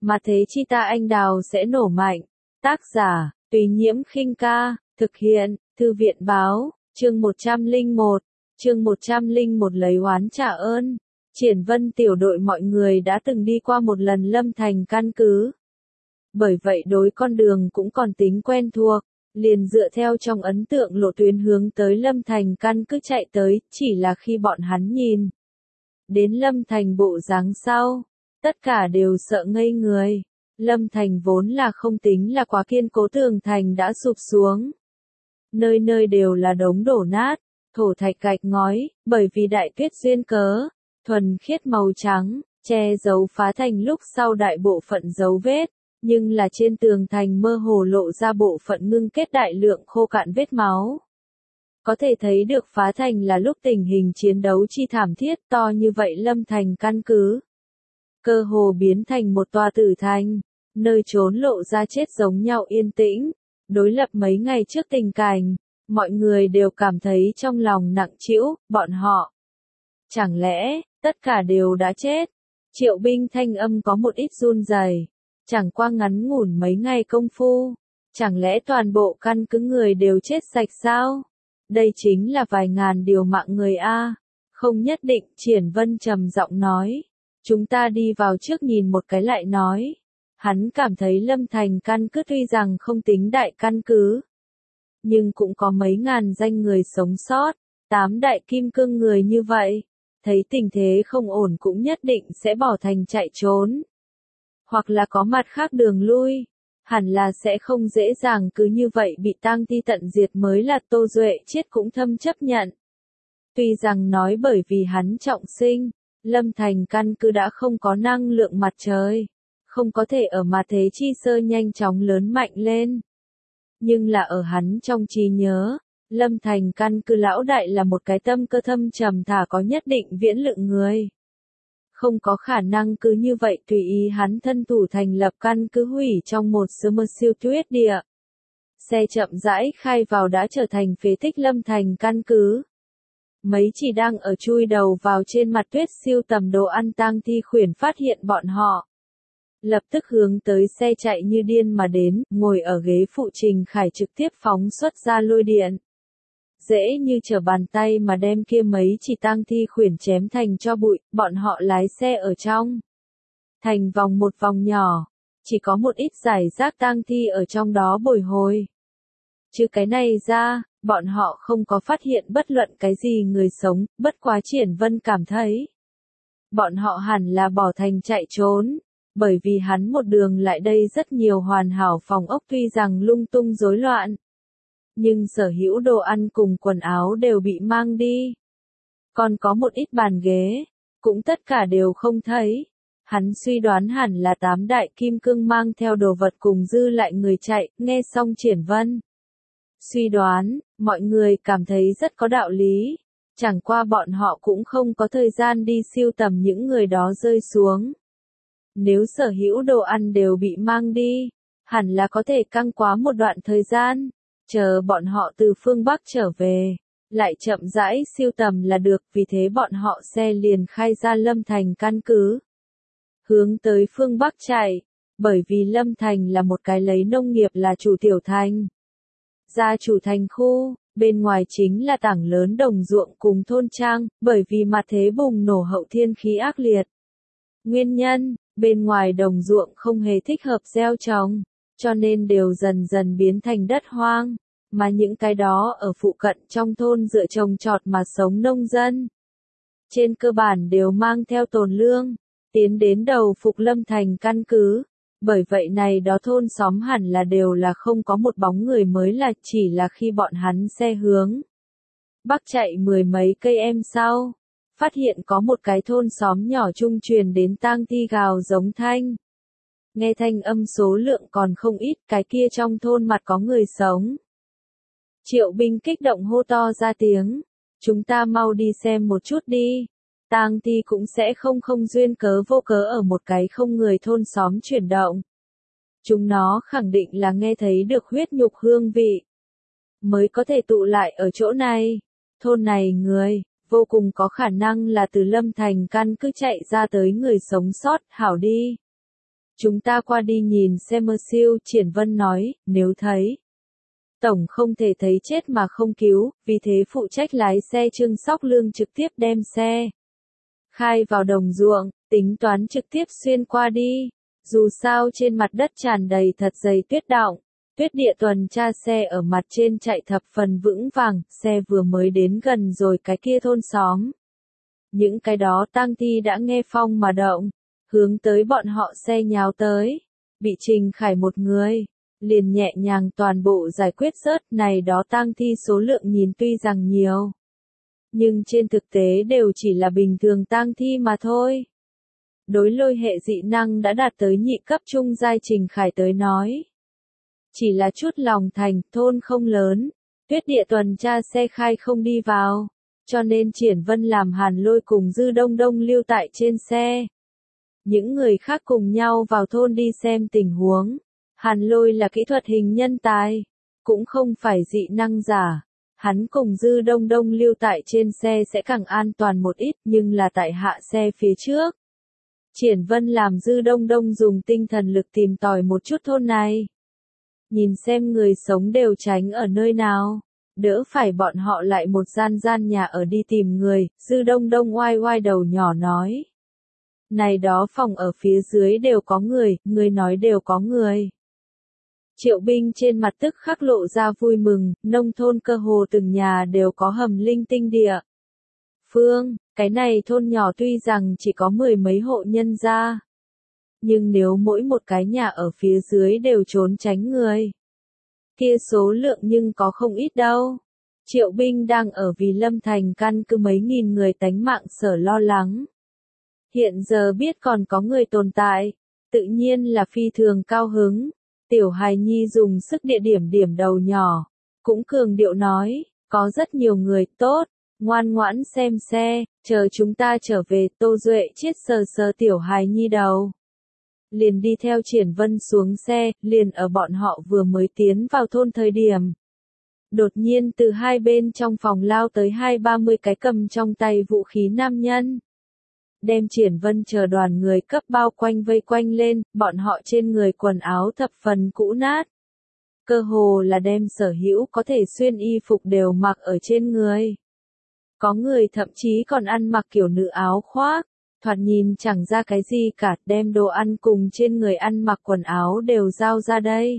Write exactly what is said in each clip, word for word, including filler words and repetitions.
mà thế chi ta anh đào sẽ nổ mạnh. Tác giả, Tùy Nhiễm khinh ca, thực hiện, Thư viện Báo, chương một trăm lẻ một, chương một trăm lẻ một lấy oán trả ơn. Triển Vân tiểu đội mọi người đã từng đi qua một lần Lâm Thành căn cứ. Bởi vậy đối con đường cũng còn tính quen thuộc, liền dựa theo trong ấn tượng lộ tuyến hướng tới Lâm Thành căn cứ chạy tới, chỉ là khi bọn hắn nhìn đến Lâm Thành bộ dáng sau, tất cả đều sợ ngây người. Lâm Thành vốn là không tính là quá kiên cố, tường thành đã sụp xuống. Nơi nơi đều là đống đổ nát, thổ thạch gạch ngói, bởi vì đại tuyết duyên cớ, thuần khiết màu trắng, che giấu phá thành lúc sau đại bộ phận dấu vết, nhưng là trên tường thành mơ hồ lộ ra bộ phận ngưng kết đại lượng khô cạn vết máu. Có thể thấy được phá thành là lúc tình hình chiến đấu chi thảm thiết, to như vậy Lâm Thành căn cứ cơ hồ biến thành một tòa tử thành, nơi trốn lộ ra chết giống nhau yên tĩnh. Đối lập mấy ngày trước tình cảnh, mọi người đều cảm thấy trong lòng nặng trĩu, bọn họ chẳng lẽ tất cả đều đã chết? Triệu Binh thanh âm có một ít run rẩy. Chẳng qua ngắn ngủn mấy ngày công phu, chẳng lẽ toàn bộ căn cứ người đều chết sạch sao? Đây chính là vài ngàn điều mạng người a. Không nhất định, Triển Vân trầm giọng nói. Chúng ta đi vào trước nhìn một cái lại nói. Hắn cảm thấy Lâm Thành căn cứ tuy rằng không tính đại căn cứ, nhưng cũng có mấy ngàn danh người sống sót, tám đại kim cương người như vậy. Thấy tình thế không ổn cũng nhất định sẽ bỏ thành chạy trốn. Hoặc là có mặt khác đường lui, hẳn là sẽ không dễ dàng cứ như vậy bị tang thi tận diệt mới là Tô Duệ chết cũng thâm chấp nhận. Tuy rằng nói bởi vì hắn trọng sinh, Lâm Thành căn cứ đã không có năng lượng mặt trời, không có thể ở mà thế chi sơ nhanh chóng lớn mạnh lên. Nhưng là ở hắn trong trí nhớ, Lâm Thành căn cứ lão đại là một cái tâm cơ thâm trầm thả có nhất định viễn lượng người. Không có khả năng cứ như vậy tùy ý hắn thân thủ thành lập căn cứ hủy trong một sớm mơ siêu tuyết địa. Xe chậm rãi khai vào đã trở thành phế tích Lâm Thành căn cứ. Mấy chỉ đang ở chui đầu vào trên mặt tuyết siêu tầm đồ ăn tang thi khuyển phát hiện bọn họ. Lập tức hướng tới xe chạy như điên mà đến, ngồi ở ghế phụ Trình Khải trực tiếp phóng xuất ra lôi điện. Dễ như trở bàn tay mà đem kia mấy chỉ tang thi khuyển chém thành cho bụi, bọn họ lái xe ở trong thành vòng một vòng nhỏ, chỉ có một ít giải rác tang thi ở trong đó bồi hồi. Chứ cái này ra, bọn họ không có phát hiện bất luận cái gì người sống, bất quá Triển Vân cảm thấy bọn họ hẳn là bỏ thành chạy trốn, bởi vì hắn một đường lại đây rất nhiều hoàn hảo phòng ốc tuy rằng lung tung rối loạn, nhưng sở hữu đồ ăn cùng quần áo đều bị mang đi. Còn có một ít bàn ghế, cũng tất cả đều không thấy. Hắn suy đoán hẳn là tám đại kim cương mang theo đồ vật cùng dư lại người chạy, nghe xong Triển Vân suy đoán, mọi người cảm thấy rất có đạo lý. Chẳng qua bọn họ cũng không có thời gian đi siêu tầm những người đó rơi xuống. Nếu sở hữu đồ ăn đều bị mang đi, hẳn là có thể căng quá một đoạn thời gian. Chờ bọn họ từ phương Bắc trở về, lại chậm rãi siêu tầm là được, vì thế bọn họ xe liền khai ra Lâm Thành căn cứ. Hướng tới phương Bắc chạy, bởi vì Lâm Thành là một cái lấy nông nghiệp là chủ tiểu thành. Gia chủ thành khu, bên ngoài chính là tảng lớn đồng ruộng cùng thôn trang, bởi vì mặt thế bùng nổ hậu thiên khí ác liệt. Nguyên nhân, bên ngoài đồng ruộng không hề thích hợp gieo trồng, cho nên đều dần dần biến thành đất hoang, mà những cái đó ở phụ cận trong thôn dựa trồng trọt mà sống nông dân. Trên cơ bản đều mang theo tồn lương, tiến đến đầu phục Lâm Thành căn cứ, bởi vậy này đó thôn xóm hẳn là đều là không có một bóng người mới là chỉ là khi bọn hắn xe hướng bắc chạy mười mấy cây em sau, phát hiện có một cái thôn xóm nhỏ trung truyền đến tang thi gào giống thanh. Nghe thanh âm số lượng còn không ít, cái kia trong thôn mặt có người sống. Triệu Binh kích động hô to ra tiếng, chúng ta mau đi xem một chút đi. Tang thi cũng sẽ không không duyên cớ vô cớ ở một cái không người thôn xóm chuyển động. Chúng nó khẳng định là nghe thấy được huyết nhục hương vị, mới có thể tụ lại ở chỗ này. Thôn này người, vô cùng có khả năng là từ Lâm Thành căn cứ chạy ra tới người sống sót, hảo đi. Chúng ta qua đi nhìn xem mơ siêu, Triển Vân nói, nếu thấy. Tổng không thể thấy chết mà không cứu, vì thế phụ trách lái xe Trương Sóc Lương trực tiếp đem xe khai vào đồng ruộng, tính toán trực tiếp xuyên qua đi. Dù sao trên mặt đất tràn đầy thật dày tuyết đọng, tuyết địa tuần tra xe ở mặt trên chạy thập phần vững vàng, xe vừa mới đến gần rồi cái kia thôn xóm. Những cái đó tang thi đã nghe phong mà động, hướng tới bọn họ xe nhào tới, bị Trình Khải một người, liền nhẹ nhàng toàn bộ giải quyết rớt. Này đó tang thi số lượng nhìn tuy rằng nhiều, nhưng trên thực tế đều chỉ là bình thường tang thi mà thôi. Đối lôi hệ dị năng đã đạt tới nhị cấp trung giai Trình Khải tới nói. Chỉ là chút lòng thành, thôn không lớn, tuyết địa tuần tra xe khai không đi vào, cho nên Triển Vân làm Hàn Lôi cùng Dư Đông Đông lưu tại trên xe. Những người khác cùng nhau vào thôn đi xem tình huống. Hàn Lôi là kỹ thuật hình nhân tài, cũng không phải dị năng giả. Hắn cùng Dư Đông Đông lưu tại trên xe sẽ càng an toàn một ít, nhưng là tại hạ xe phía trước. Triển Vân làm Dư Đông Đông dùng tinh thần lực tìm tòi một chút thôn này. Nhìn xem người sống đều tránh ở nơi nào, đỡ phải bọn họ lại một gian gian nhà ở đi tìm người. Dư Đông Đông oai oai đầu nhỏ nói. Này đó phòng ở phía dưới đều có người, người nói đều có người. Triệu Binh trên mặt tức khắc lộ ra vui mừng, nông thôn cơ hồ từng nhà đều có hầm linh tinh địa. Phương, cái này thôn nhỏ tuy rằng chỉ có mười mấy hộ nhân gia, nhưng nếu mỗi một cái nhà ở phía dưới đều trốn tránh người, kia số lượng nhưng có không ít đâu. Triệu Binh đang ở vì Lâm Thành căn cứ mấy nghìn người tánh mạng sở lo lắng. Hiện giờ biết còn có người tồn tại, tự nhiên là phi thường cao hứng. Tiểu hài nhi dùng sức địa điểm điểm đầu nhỏ, cũng cường điệu nói, có rất nhiều người tốt, ngoan ngoãn xem xe, chờ chúng ta trở về. Tô Duệ chiết sờ sờ tiểu hài nhi đầu. Liền đi theo Triển Vân xuống xe, liền ở bọn họ vừa mới tiến vào thôn thời điểm. Đột nhiên từ hai bên trong phòng lao tới hai ba mươi cái cầm trong tay vũ khí nam nhân. Đem Triển Vân chờ đoàn người cấp bao quanh vây quanh lên, bọn họ trên người quần áo thập phần cũ nát. Cơ hồ là đem sở hữu có thể xuyên y phục đều mặc ở trên người. Có người thậm chí còn ăn mặc kiểu nữ áo khoác, thoạt nhìn chẳng ra cái gì cả, đem đồ ăn cùng trên người ăn mặc quần áo đều giao ra đây.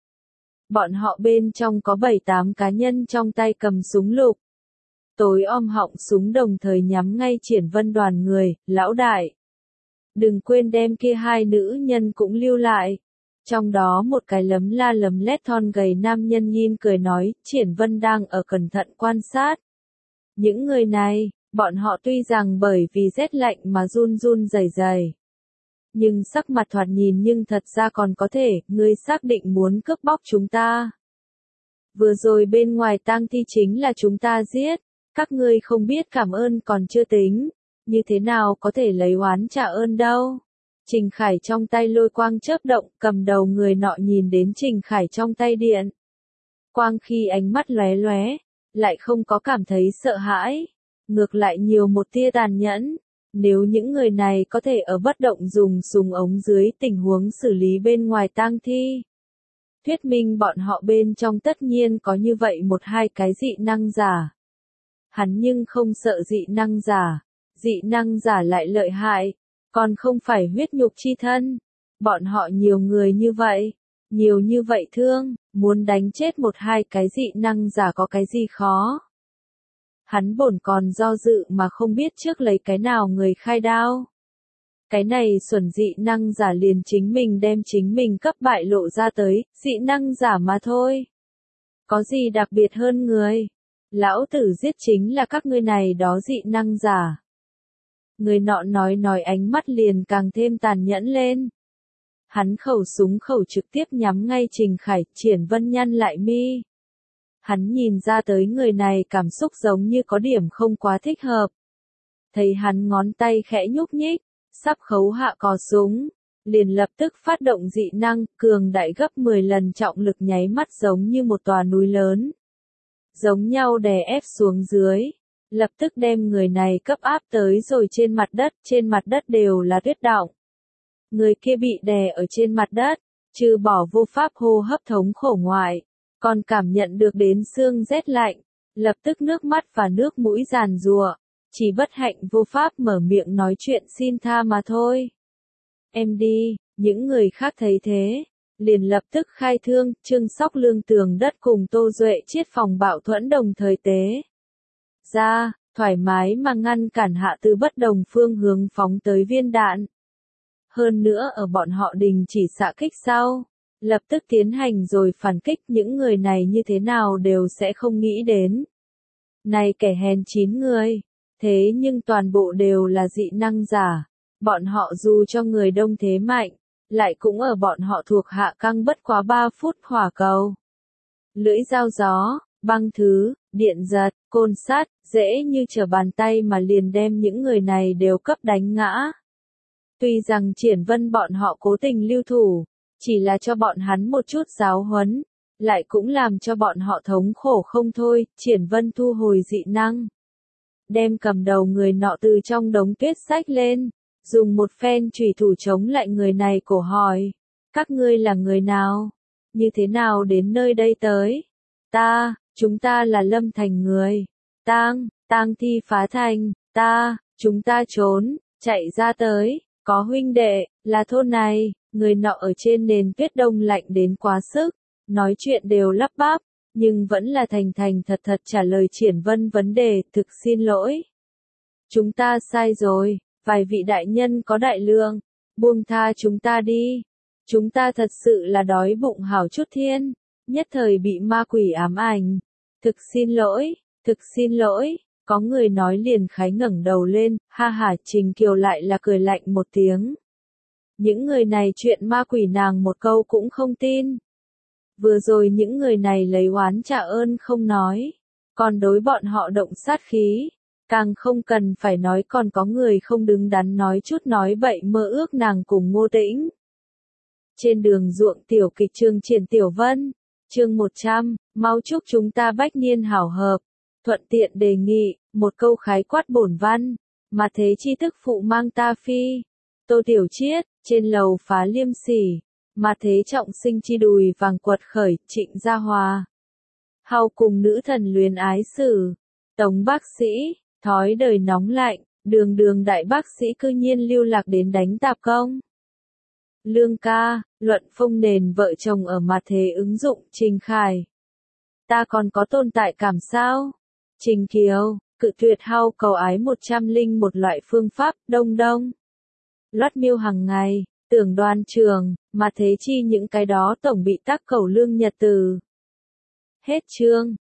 Bọn họ bên trong có bảy tám cá nhân trong tay cầm súng lục. Tối om họng súng đồng thời nhắm ngay Triển Vân đoàn người, lão đại. Đừng quên đem kia hai nữ nhân cũng lưu lại. Trong đó một cái lấm la lấm lét thon gầy nam nhân nhìn cười nói, Triển Vân đang ở cẩn thận quan sát. Những người này, bọn họ tuy rằng bởi vì rét lạnh mà run run rẩy rẩy, nhưng sắc mặt thoạt nhìn nhưng thật ra còn có thể, ngươi xác định muốn cướp bóc chúng ta. Vừa rồi bên ngoài tang thi chính là chúng ta giết. Các ngươi không biết cảm ơn còn chưa tính, như thế nào có thể lấy oán trả ơn đâu. Trình Khải trong tay lôi quang chớp động, cầm đầu người nọ nhìn đến Trình Khải trong tay điện. Quang khi ánh mắt lóe lóe, lại không có cảm thấy sợ hãi, ngược lại nhiều một tia tàn nhẫn. Nếu những người này có thể ở bất động dùng súng ống dưới tình huống xử lý bên ngoài tang thi, thuyết minh bọn họ bên trong tất nhiên có như vậy một hai cái dị năng giả. Hắn nhưng không sợ dị năng giả, dị năng giả lại lợi hại, còn không phải huyết nhục chi thân. Bọn họ nhiều người như vậy, nhiều như vậy thương, muốn đánh chết một hai cái dị năng giả có cái gì khó. Hắn bổn còn do dự mà không biết trước lấy cái nào người khai đao. Cái này xuẩn dị năng giả liền chính mình đem chính mình cấp bại lộ ra tới, dị năng giả mà thôi. Có gì đặc biệt hơn người? Lão tử giết chính là các ngươi này đó dị năng giả. Người nọ nói nói ánh mắt liền càng thêm tàn nhẫn lên. Hắn khẩu súng khẩu trực tiếp nhắm ngay Trình Khải. Triển Vân nhăn lại mi. Hắn nhìn ra tới người này cảm xúc giống như có điểm không quá thích hợp. Thấy hắn ngón tay khẽ nhúc nhích, sắp khấu hạ cò súng, liền lập tức phát động dị năng, cường đại gấp mười lần trọng lực nháy mắt giống như một tòa núi lớn. Giống nhau đè ép xuống dưới, lập tức đem người này cấp áp tới rồi trên mặt đất, trên mặt đất đều là tuyết đọng. Người kia bị đè ở trên mặt đất, trừ bỏ vô pháp hô hấp thống khổ ngoại, còn cảm nhận được đến xương rét lạnh, lập tức nước mắt và nước mũi giàn giụa, chỉ bất hạnh vô pháp mở miệng nói chuyện xin tha mà thôi. Em đi, những người khác thấy thế, liền lập tức khai thương, Trương Sóc Lương tường đất cùng Tô Duệ chiết phòng bạo thuẫn đồng thời tế ra, thoải mái mà ngăn cản hạ từ bất đồng phương hướng phóng tới viên đạn. Hơn nữa ở bọn họ đình chỉ xạ kích sau, lập tức tiến hành rồi phản kích, những người này như thế nào đều sẽ không nghĩ đến. Này kẻ hèn chín người, thế nhưng toàn bộ đều là dị năng giả, bọn họ dù cho người đông thế mạnh, lại cũng ở bọn họ thuộc hạ căng bất quá ba phút hỏa cầu. Lưỡi dao gió, băng thứ, điện giật, côn sắt, dễ như trở bàn tay mà liền đem những người này đều cấp đánh ngã. Tuy rằng Triển Vân bọn họ cố tình lưu thủ, chỉ là cho bọn hắn một chút giáo huấn, lại cũng làm cho bọn họ thống khổ không thôi. Triển Vân thu hồi dị năng, đem cầm đầu người nọ từ trong đống tuyết xách lên, dùng một phen chùy thủ chống lại người này cổ hỏi, các ngươi là người nào? Như thế nào đến nơi đây tới? Ta, chúng ta là Lâm Thành người. Tang, tang thi phá thành, ta, chúng ta trốn, chạy ra tới, có huynh đệ, là thôn này. Người nọ ở trên nền tuyết đông lạnh đến quá sức, nói chuyện đều lắp bắp, nhưng vẫn là thành thành thật thật trả lời Triển Vân vấn đề, thực xin lỗi. Chúng ta sai rồi, vài vị đại nhân có đại lượng, buông tha chúng ta đi. Chúng ta thật sự là đói bụng hảo chút thiên, nhất thời bị ma quỷ ám ảnh. Thực xin lỗi, thực xin lỗi, có người nói liền khái ngẩng đầu lên, ha ha. Trình Kiều lại là cười lạnh một tiếng. Những người này chuyện ma quỷ nàng một câu cũng không tin. Vừa rồi những người này lấy oán trả ơn không nói, còn đối bọn họ động sát khí, càng không cần phải nói còn có người không đứng đắn nói chút nói bậy mơ ước nàng cùng Ngô Tĩnh. Trên đường ruộng tiểu kịch chương Triển Tiểu Vân, chương một trăm, mau chúc chúng ta bách niên hảo hợp, thuận tiện đề nghị, một câu khái quát bổn văn, mà thế chi thức phụ mang ta phi. Tô Tiểu Chiết, trên lầu phá liêm sỉ, mà thế trọng sinh chi đùi vàng quật khởi, Trịnh Gia Hòa. Hào cùng nữ thần luyến ái sử, Tống bác sĩ, thói đời nóng lạnh, đường đường đại bác sĩ cư nhiên lưu lạc đến đánh tạp công. Lương ca, luận phong nền vợ chồng ở mặt thế ứng dụng, Trình Khải. Ta còn có tồn tại cảm sao? Trình Kiều, cự tuyệt hao cầu ái một trăm linh một loại phương pháp, đông đông. Loát miêu hàng ngày, tưởng Đoan Trường, mà thế chi những cái đó tổng bị tác cầu lương nhật từ. Hết chương.